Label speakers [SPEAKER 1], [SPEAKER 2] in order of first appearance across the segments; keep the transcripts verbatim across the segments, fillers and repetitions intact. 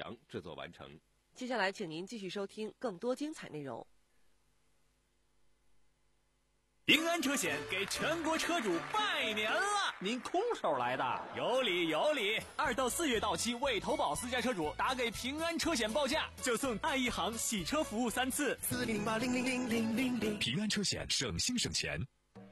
[SPEAKER 1] 祥制作完成。
[SPEAKER 2] 接下来请您继续收听更多精彩内容。
[SPEAKER 3] 平安车险给全国车主拜年了！
[SPEAKER 4] 您空手来的？
[SPEAKER 3] 有理有理！二到四月到期未投保私家车主，打给平安车险报价，就送爱一行洗车服务三次。
[SPEAKER 5] 四零八零零零零零零。
[SPEAKER 6] 平安车险，省心省钱。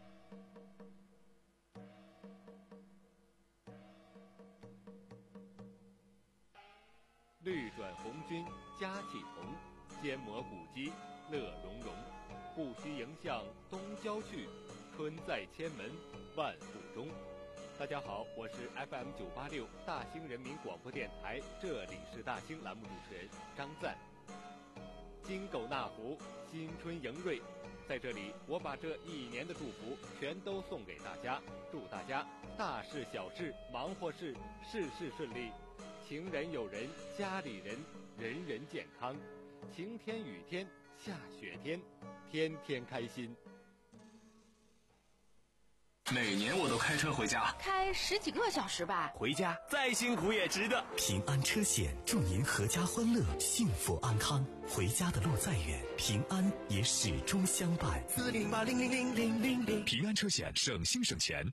[SPEAKER 1] 绿转红军佳气同，坚磨古肌乐融融。不须迎向东郊去，春在千门万户中。大家好，我是 F M 九八六大兴人民广播电台，这里是大兴栏目主持人张赞。金狗纳福，新春迎瑞，在这里我把这一年的祝福全都送给大家，祝大家大事小事忙活事事事顺利，情人有人，家里人人人健康，晴天雨天下雪天，天天开心。
[SPEAKER 6] 每年我都开车回家，
[SPEAKER 7] 开十几个小时吧，
[SPEAKER 3] 回家再辛苦也值得。
[SPEAKER 8] 平安车险祝您阖家欢乐，幸福安康。回家的路再远，平安也始终相伴。
[SPEAKER 5] 四零八零零零零零零。
[SPEAKER 6] 平安车险，省心省钱。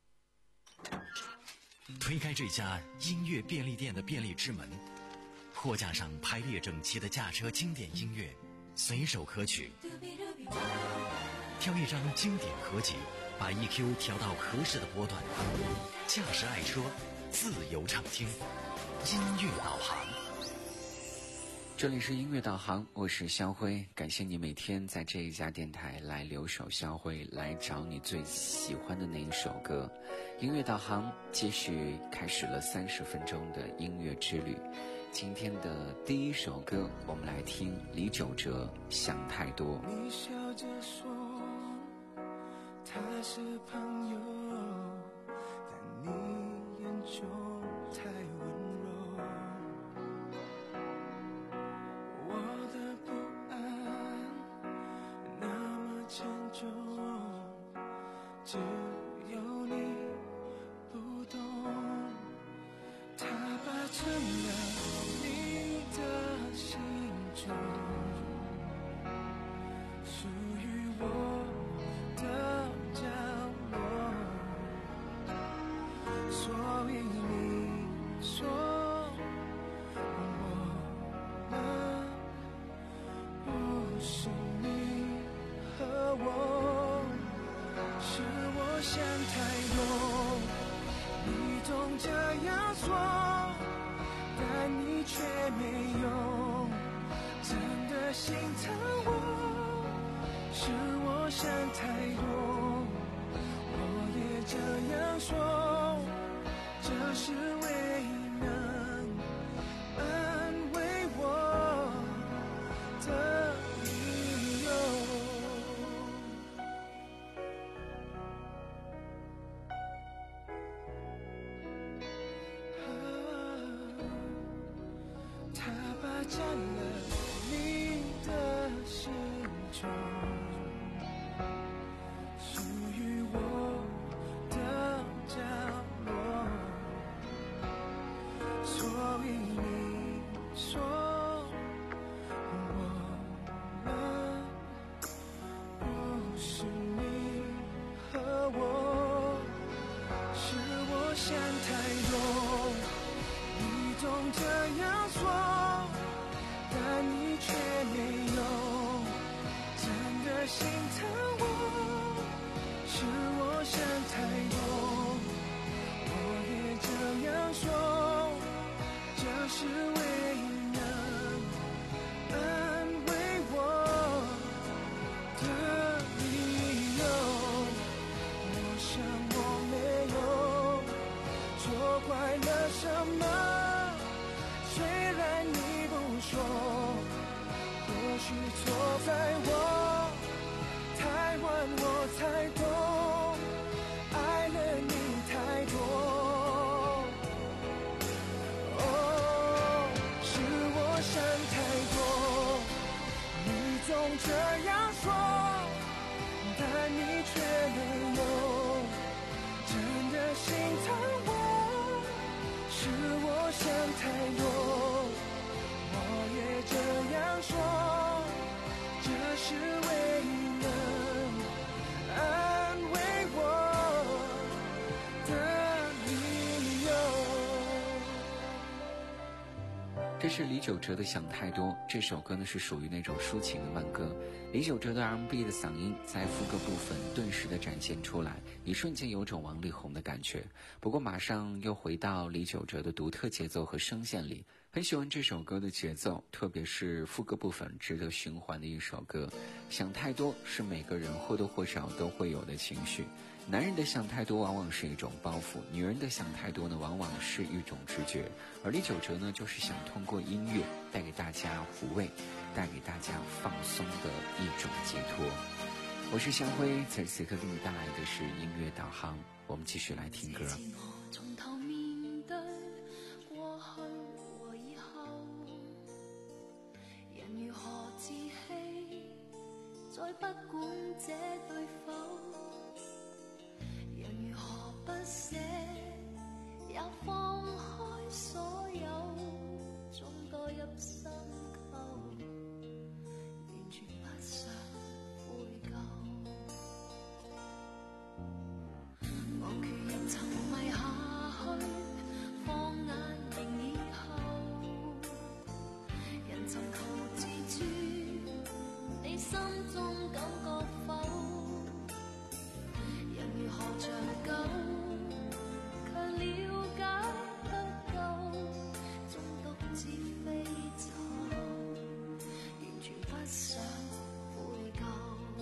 [SPEAKER 8] 推开这家音乐便利店的便利之门，货架上排列整齐的驾车经典音乐，随手可取。挑一张经典合集，把 E Q 调到合适的波段，驾驶爱车，自由畅听，音乐导航。
[SPEAKER 9] 这里是音乐导航，我是肖辉，感谢你每天在这一家电台来留守肖辉，来找你最喜欢的那一首歌。音乐导航继续开始了三十分钟的音乐之旅。今天的第一首歌，我们来听李玖哲《想太多》。
[SPEAKER 5] 你笑着说他是朋友，但你眼中太温柔，我的不安那么沉重，只有你不懂，它霸占了你的心中，属于我的角落，所以你说我们不是你和我，是我想太多，你总这样说，但你却没有真的心疼我，是我想太多，我也这样说，这是唯一能安慰我的理由。它霸占了你的心中，属于我的角落，所以你说我们不是你和我，是我想太多，你总这样说，但你却没有真的心疼我，是我想太多，我也这样说，这是唯一能安慰我的理由。我想我没有错怪了什么，虽然你不说，或许错在我太晚，我才懂，爱了你太多。哦，是我想太多，你总这样说，但你却没有真的心疼我，是我想太多，我
[SPEAKER 9] 这是李玖哲的《想太多》。这首歌呢是属于那种抒情的慢歌，李玖哲的 R and B 的嗓音在副歌部分顿时的展现出来，一瞬间有种王力宏的感觉。不过马上又回到李玖哲的独特节奏和声线里。很喜欢这首歌的节奏，特别是副歌部分，值得循环的一首歌。想太多是每个人或多或少都会有的情绪，男人的想太多往往是一种包袱，女人的想太多呢往往是一种直觉。而李玖哲呢就是想通过音乐带给大家抚慰，带给大家放松的一种寄托。我是香辉，在此刻给你带来的是音乐导航，我们继续来听歌。
[SPEAKER 5] 從頭面對過去和以後，人如何自欺，再不管這對否，人如何不捨，也放開所有，終墮入深溝，完全不想悔疚。我決人沉迷下去，放眼仍以後，人尋求自主，你心中感覺否？人如何長久，卻了解不夠，終獨自飛走，完全不想悔疚。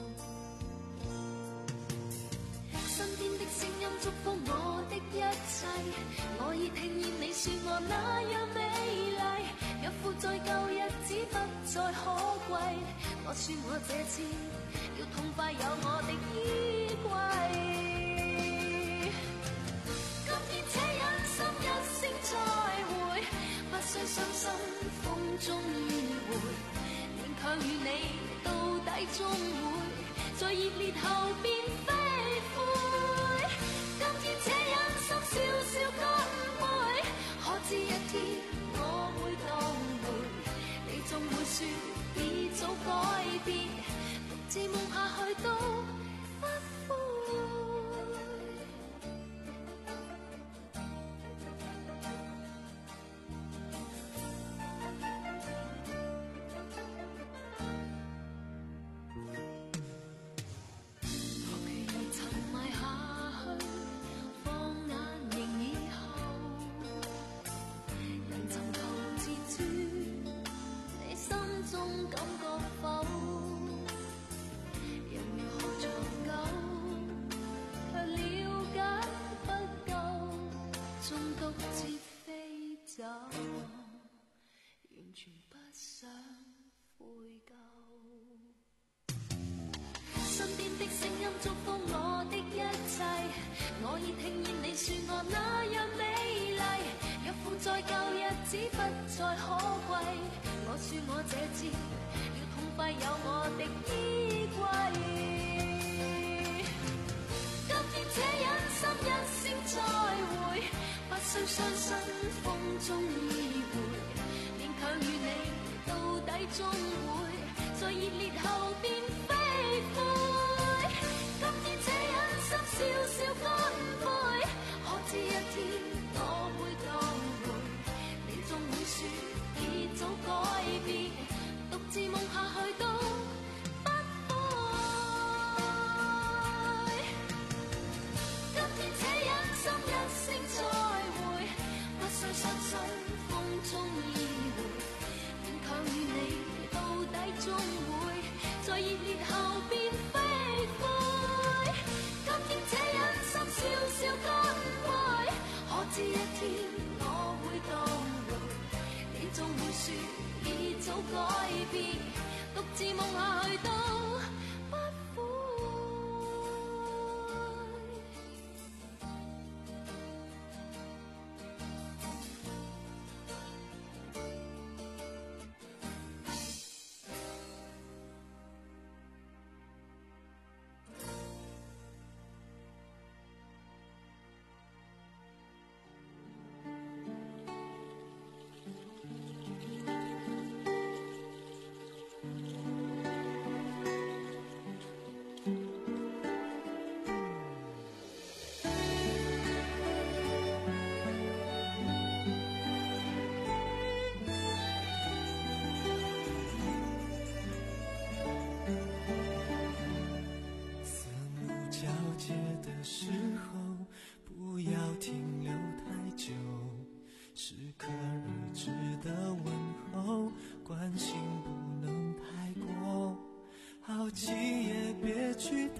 [SPEAKER 5] 身邊的聲音祝福我的一切，我已聽見你說我那樣美麗，若負在舊日子不再可貴，我說我這次要痛快有我的衣櫃。今天且忍心一聲再會，不需傷心風中迂迴，勉強與你到底終會在熱烈後變飛灰。今天且忍心笑笑乾杯，可知一天我會當回，你總會說已早改變，獨自夢下去都不悔。完全不想悔疚，身邊的聲音祝福我的一切，我已聽見你說我那樣美麗，若負在舊日子不再可貴，我說我這次要痛快有我的衣櫃。今天且忍心一聲再會，不需傷心風中依偎，勉強與你到底終會在熱烈後變飛灰。今天且忍心笑笑乾杯，可知一天我會當回，你總會說已早改變，獨自夢下去都不悔。今天且忍心一聲再會，不需傷心風中依偎，勉強與你到底終會在熱烈後變飛灰。今天且忍心笑笑乾杯，可知一天我會當回，你總會說已早改變，獨自夢下去都不悔。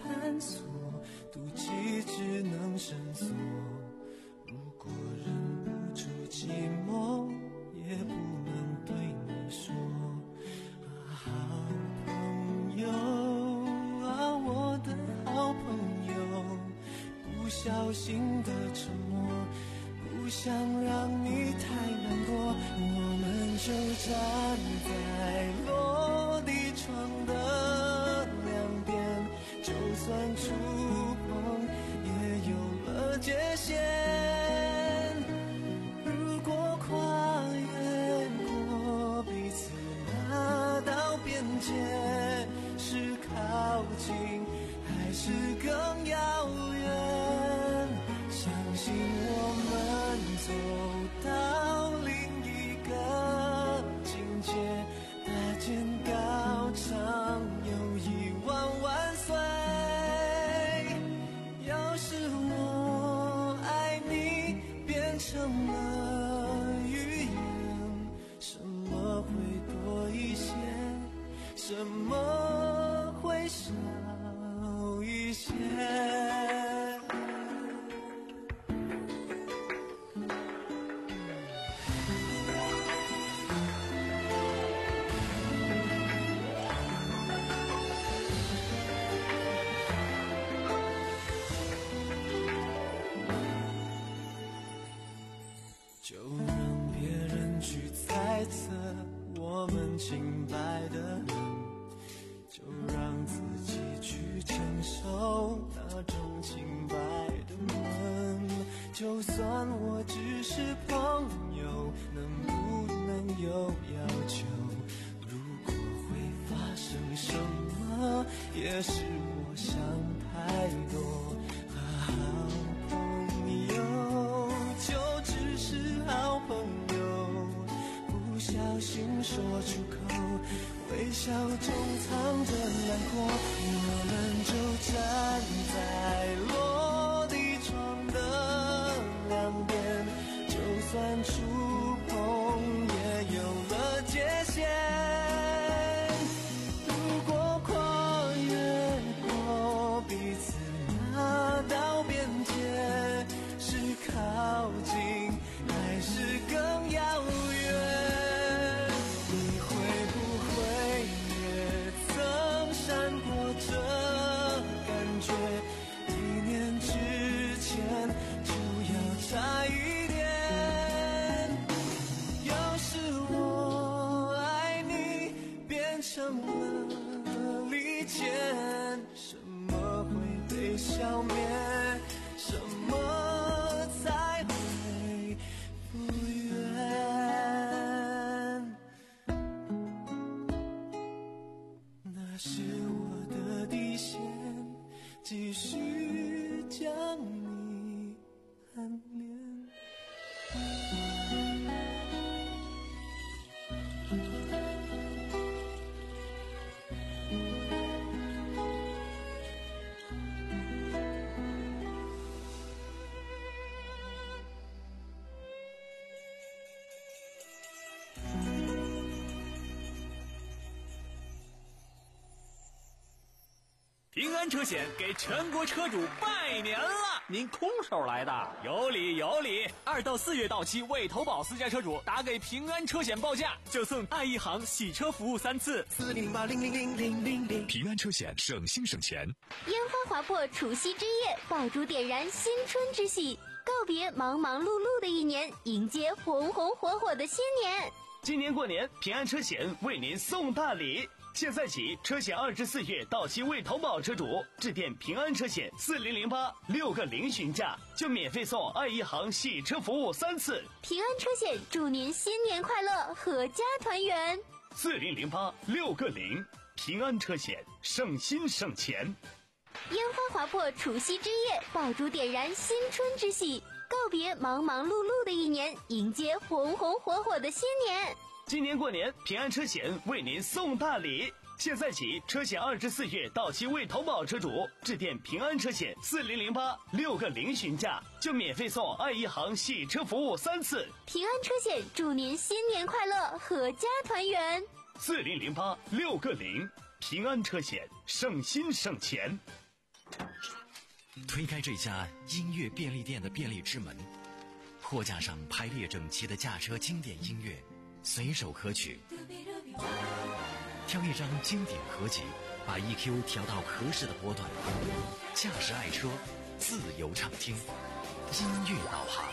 [SPEAKER 5] 探索，妒忌只能深锁。如果忍不住寂寞，也不能对你说啊，好朋友啊，我的好朋友，不小心的沉默，不想让你太难过，我们就站在落地窗的两边，就算触碰也有了界限。如果跨越过彼此那道边界，是靠近还是更遥远？相信我们走到另一个境界，搭建高墙有一万万岁。要是我爱你变成了语言，什么会多一些，什么会少一些？就让别人去猜测我们清白的人，就让自己去承受那种清白的闷。就算我只是朋友，能不能有要求？如果会发生什么，也是我想太多。好朋友就只是好朋友，不小心说出口，微笑中藏着难过，我们就站在落地窗的两边，就算触碰也有了界限。如果跨越过彼此那道边界，是靠近还是更遥远？你会不会也曾闪过这感觉？一念之间就要差一点。要是我爱你变成了利剑，什么会被消灭？什么才会复原？那是我的底线，继续将你暗恋。
[SPEAKER 3] 平安车险给全国车主拜年了！
[SPEAKER 4] 您空手来的？
[SPEAKER 3] 有理有理！二到四月到期未投保私家车主打给平安车险报价，就送爱一行洗车服务三次。
[SPEAKER 5] 四零八零零零零零零。
[SPEAKER 6] 平安车险省心省钱。
[SPEAKER 10] 烟花划破除夕之夜，爆竹点燃新春之喜，告别忙忙碌碌的一年，迎接红红火火的新年。
[SPEAKER 11] 今年过年，平安车险为您送大礼。现在起，车险二至四月到期未投保车主，致电平安车险四零零八六个零询价，就免费送爱一行洗车服务三次。
[SPEAKER 10] 平安车险祝您新年快乐，阖家团圆。
[SPEAKER 11] 四零零八六个零，平安车险省心省钱。
[SPEAKER 10] 烟花划破除夕之夜，爆竹点燃新春之喜，告别忙忙碌碌的一年，迎接红红火火的新年。
[SPEAKER 11] 今年过年，平安车险为您送大礼。现在起，车险二至四月到期未投保车主，致电平安车险四零零八六个零询价，就免费送爱一行洗车服务三次。
[SPEAKER 10] 平安车险祝您新年快乐，阖家团圆。
[SPEAKER 11] 四零零八六个零，平安车险省心省钱。
[SPEAKER 8] 推开这家音乐便利店的便利之门，货架上排列整齐的驾车经典音乐，随手可取。挑一张经典合集，把 E Q 调到合适的波段，驾驶爱车，自由畅听，音乐导航。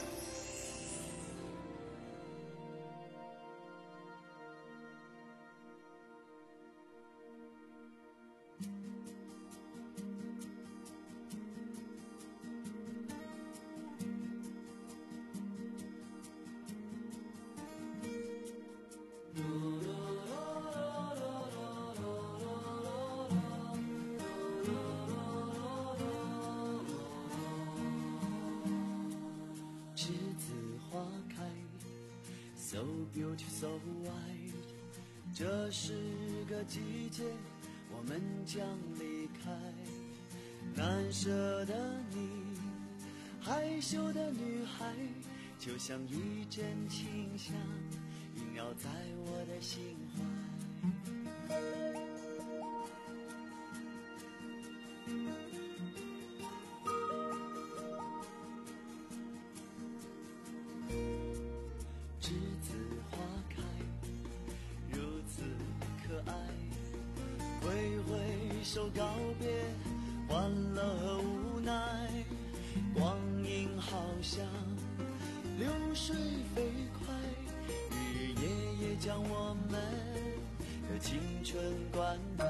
[SPEAKER 5] So beautiful, so white， 这是个季节，我们将离开。难舍的你，害羞的女孩，就像一阵清香，萦绕在我的心怀。手告别，欢乐和无奈，光阴好像流水飞快，日夜夜将我们的青春灌溉。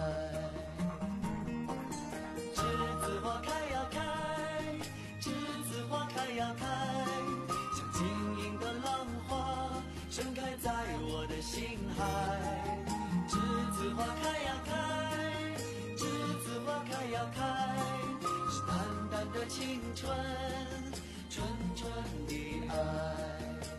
[SPEAKER 5] 栀子花开呀开，栀子花开呀开，像晶莹的浪花盛开在我的心海。栀子花开呀开，花开呀开，是淡淡的青春，纯纯的爱。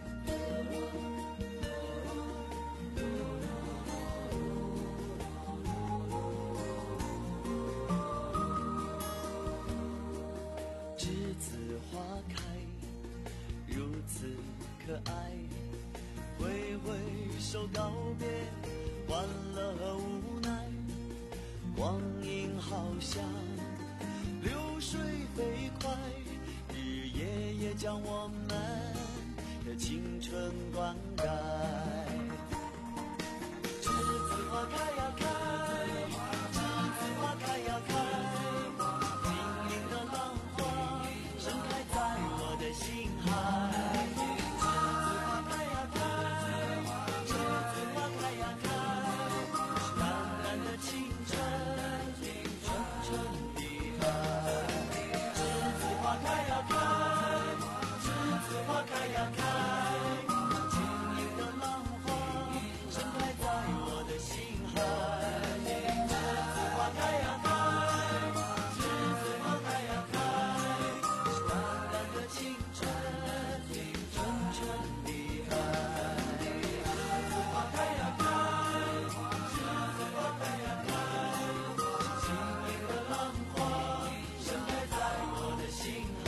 [SPEAKER 5] 栀子花开，如此可爱，挥挥手告别，欢乐和无奈。光阴好像流水飞快，日夜夜将我们的青春灌溉。栀子花开呀开，栀子花开呀开，晶莹的浪花盛开在我的心海。栀子花开呀开，栀子花开呀开，是淡淡的青春，花开呀开，栀子花开呀开，晶莹的浪花盛开在我的心海。栀子花开呀开，栀子花开呀开，是淡淡的青春，纯纯的爱。栀子花开呀开，栀子花开呀开，晶莹的浪花盛开在我的心海。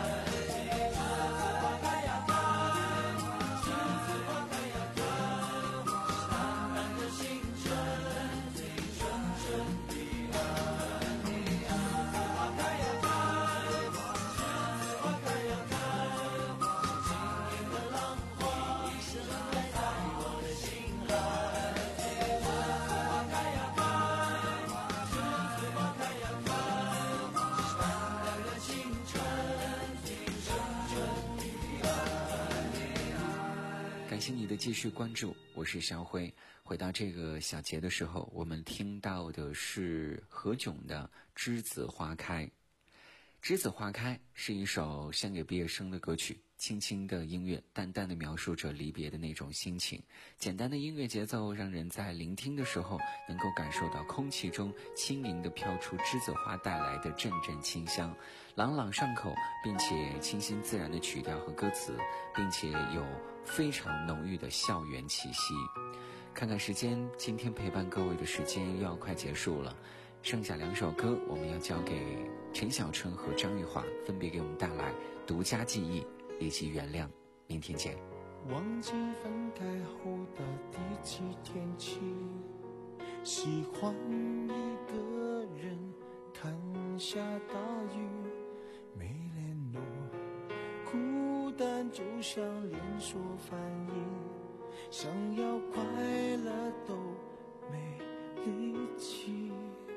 [SPEAKER 9] 感谢你的继续关注，我是肖辉。回到这个小节的时候，我们听到的是何炅的《栀子花开》。《栀子花开》是一首献给毕业生的歌曲，轻轻的音乐，淡淡的描述着离别的那种心情。简单的音乐节奏让人在聆听的时候能够感受到空气中轻盈地飘出栀子花带来的阵阵清香，朗朗上口，并且清新自然的曲调和歌词，并且有非常浓郁的校园气息。看看时间，今天陪伴各位的时间又要快结束了，剩下两首歌我们要交给陈小春和张玉华，分别给我们带来独家记忆以及原谅。明天见。
[SPEAKER 5] 忘记分开后的第几天起，喜欢一个人看下大雨没联络，孤单就像连锁反应，想要快乐都没力气。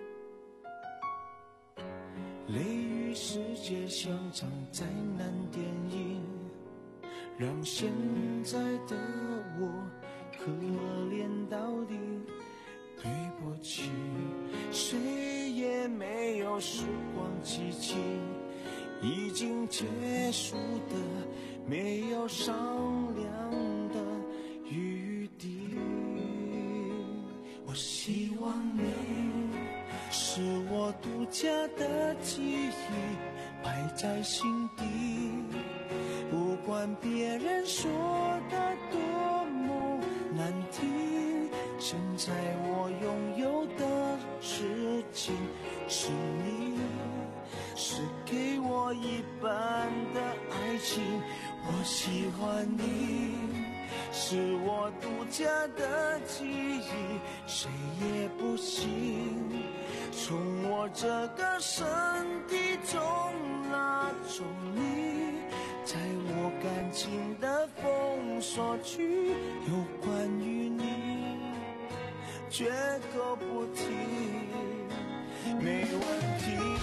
[SPEAKER 5] 雷雨世界像场灾难电影，让现在的我可怜到底。对不起，谁也没有时光机器，已经结束的没有商量的余地。我希望你是我独家的记忆，摆在心底，不管别人说的多么难听，现在我拥有的事情是你，是给我一半的爱情。我喜欢你，是我独家的记忆，谁也不行从我这个身体中拿走你，在我感情的封锁区，有关于你绝口不提，没问题。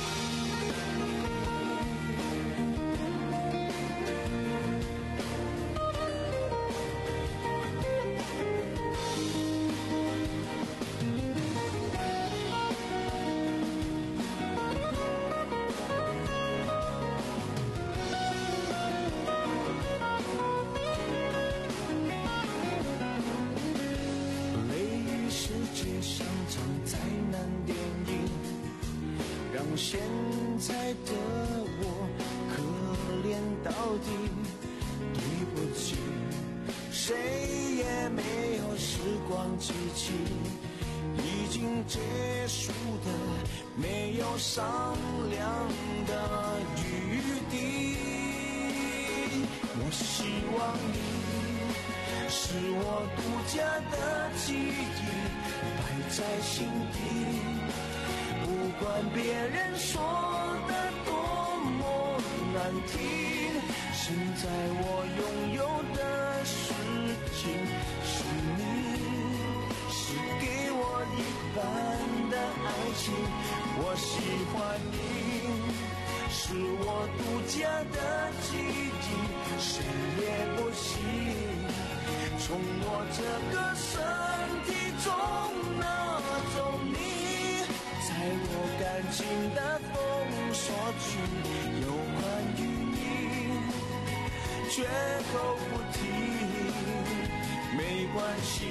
[SPEAKER 5] 现在的我可怜到底，对不起，谁也没有时光机器，已经结束的没有商量的余地。我希望你是我独家的记忆，摆在心底，不管别人说的多么难听，现在我拥有的事情是你，是给我一半的爱情。我喜欢你，是我独家的记忆，谁也不行从我这个身体中拿走你，在我感情的封锁区，有关于你绝口不提，没关系。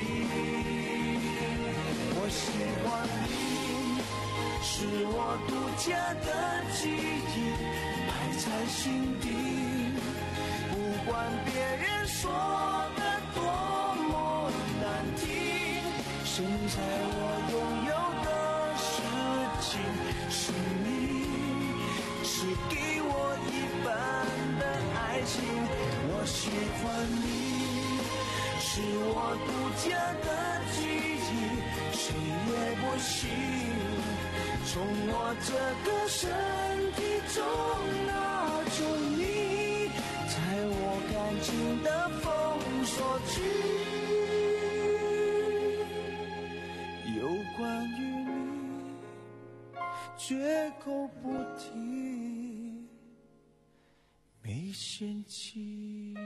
[SPEAKER 5] 我喜欢你，是我独家的记忆，摆在心底，不管别人说的多么难听，现在我拥有的是你，是给我一半的爱情。我喜欢你，是我独家的记忆，谁也不行从我这个身体中拿走你，在我感情的封锁区，有关于绝口不提，没嫌弃。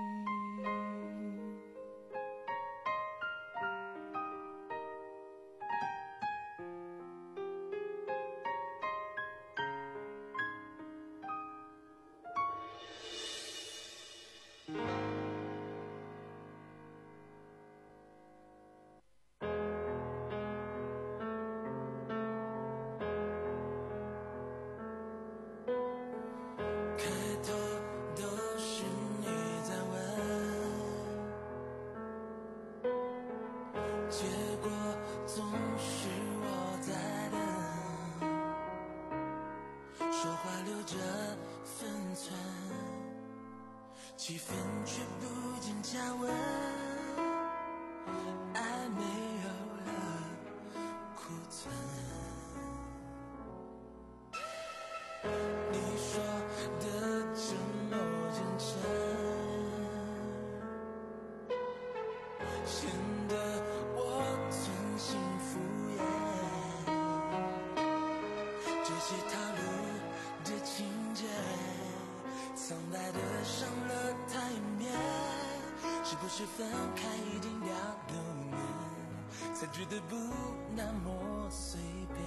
[SPEAKER 5] 气氛却不见加温，爱没有了库存。 是分开一定要留念，才觉得不那么随便。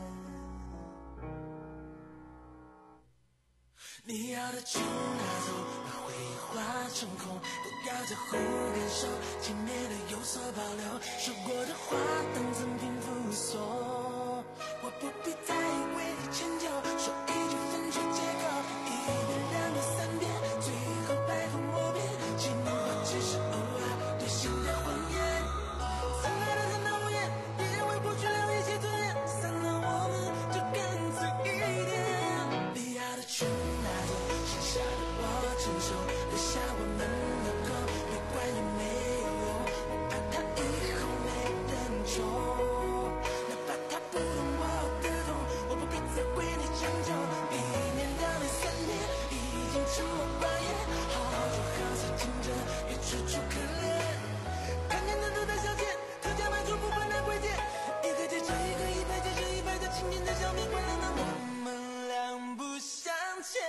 [SPEAKER 5] 你要的就拿走，把回忆化成空，不要再互感受，前面的有所保留，说过的话当赠品附送，我不必再为你迁就，说一句分手借口，一遍两遍三遍，最后百口莫辩，情话只是偶尔兑现的谎言，残爱的谈到无言，别为过去留一些尊严，散了我们就干脆一点，你要的全拿走，剩下的我承受，留下我们的口，别管有没有用，我怕他以后没人宠，哪怕他不懂我的痛，我不必再为你将就，一年两年三年已经沉默寡言，好就好在听着也楚楚可怜，看见的都在消遣，特价满足不分的贵贱，一个接着一个，一排接着一排的青年的笑面，快乐的我们两不相欠。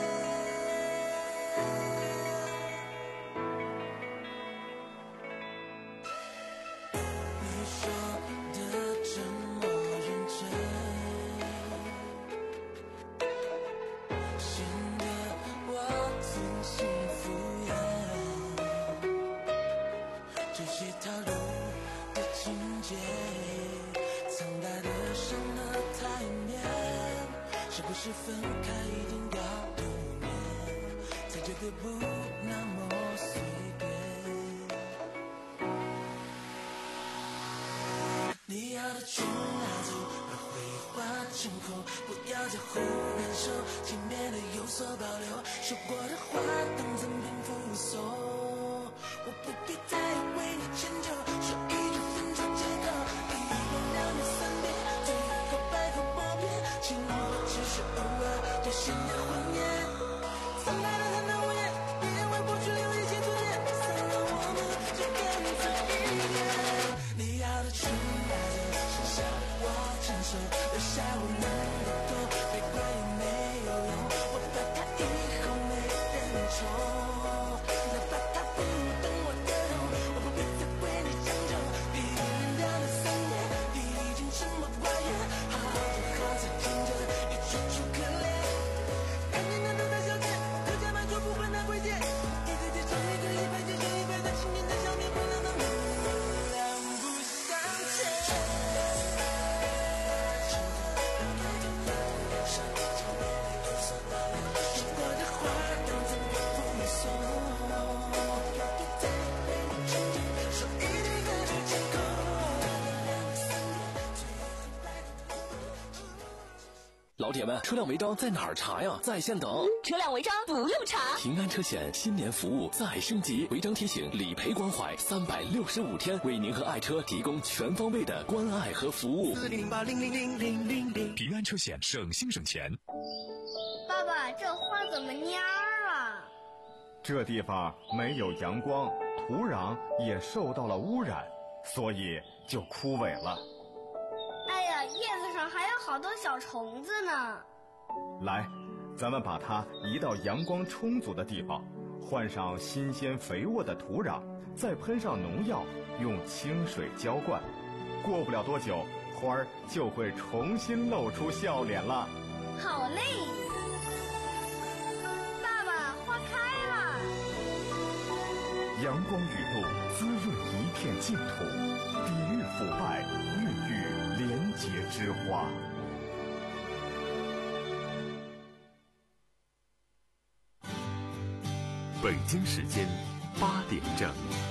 [SPEAKER 5] 你说的这么认真，显得我存心敷衍，这些套路的情节，苍白的上了台面，是不是分开一定要留念，才觉得不那么随便。你要的全拿走，把回忆化成空，不要再互感受，前面的有所保留，说过的话当赠品附送，我不必再为你迁就，说一句分手借口，一遍两遍三遍，最后百口莫辩，情话只是偶尔兑现的谎言，残爱的谈到无言，别为过去留一些尊严，散了我们就干脆一点，你要的全拿走，剩下的我承受，留下我们的痛，别管有没有用，我怕他以后没人宠，哪怕他不懂我的痛，我不必再为你将就，一年两年三年已经沉默寡言，好就好在听着也楚楚可怜，看见的都在消遣，特价满足不分的贵贱，一个接着一个，一排接着一排的青年的笑面，快乐的我们两不相欠。说过的话当赠品附送，不必再为你迁就，说一句分手借口，
[SPEAKER 6] 老铁们，车辆违章在哪儿查呀？在线等。
[SPEAKER 7] 车辆违章不用查。
[SPEAKER 6] 平安车险新年服务再升级，违章提醒、理赔关怀，三百六十五天为您和爱车提供全方位的关爱和服务。
[SPEAKER 5] 四零八零零零零零零。
[SPEAKER 6] 平安车险省心省钱。
[SPEAKER 10] 爸爸，这花怎么蔫儿啊？
[SPEAKER 1] 这地方没有阳光，土壤也受到了污染，所以就枯萎了。
[SPEAKER 10] 哎呀，叶子上还有好多小虫子呢。
[SPEAKER 1] 来，咱们把它移到阳光充足的地方，换上新鲜肥沃的土壤，再喷上农药，用清水浇灌，过不了多久，花儿就会重新露出笑脸了。
[SPEAKER 10] 好嘞，爸爸，花开了。
[SPEAKER 1] 阳光雨露滋润一片净土，抵御腐败，孕育廉洁之花。
[SPEAKER 6] 北京时间八点整。